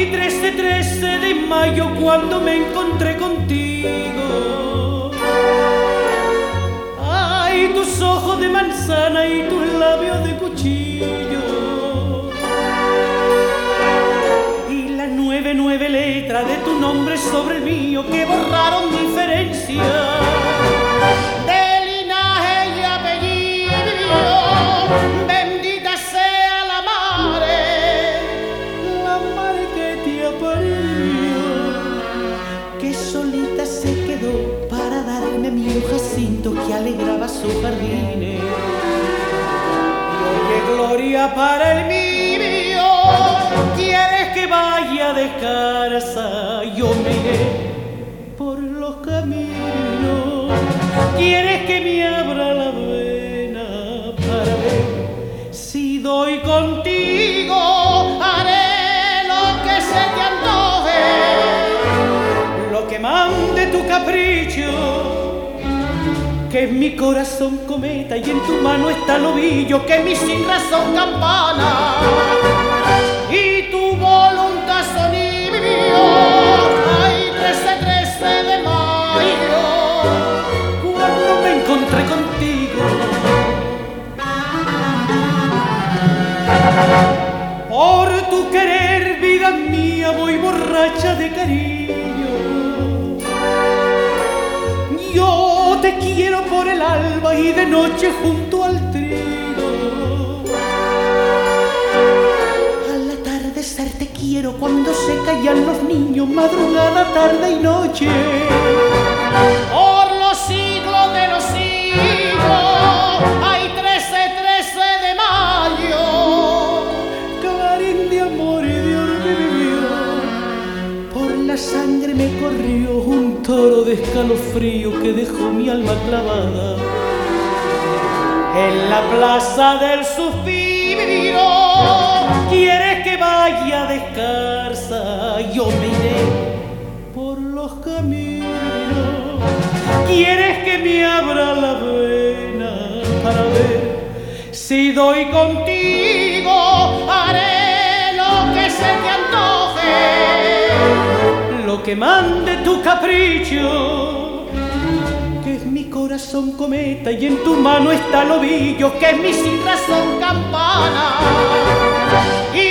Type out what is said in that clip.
Ay, 13 de mayo cuando me encontré contigo. Ay, tus ojos de manzana y tus labios de cuchillo. Y las 9 letras de tu nombre sobre el mío que borraron diferencia de linaje y apellido. Bendita sea la madre que te aparió, que solita se quedó para darme mi jacinto que alegraba sus jardines. Y oye, gloria para el mío, quieres que vaya descalza, yo me iré por los caminos. Quieres que me abra la vena para ver si doy contigo. Haré lo que se te antoje, lo que mande tu capricho, que en mi corazón cometa y en tu mano está el ovillo, que mi sin razón campana y tu voluntad sonido. Ay, 13 de mayo, cuando me encontré contigo. Por tu querer, vida mía, voy borracha de cariño. Yo te quiero por el alba y de noche junto al trigo. Al atardecer te quiero cuando se callan los niños, madrugada, tarde y noche. Por los siglos de los siglos, hay 13 de mayo, clarín de amor y de orbe vivió. Por la sangre me corrió un toro de escalofrío que dejó mi alma clavada en la plaza del suspiro. Quieres que vaya descalza, yo me iré por los caminos. Quieres que me abra la vena para ver si doy contigo. Haré lo que se te antoje, lo que mande tu capricho, que es mi corazón cometa y en tu mano está el ovillo, que es mi sin razón campana. Y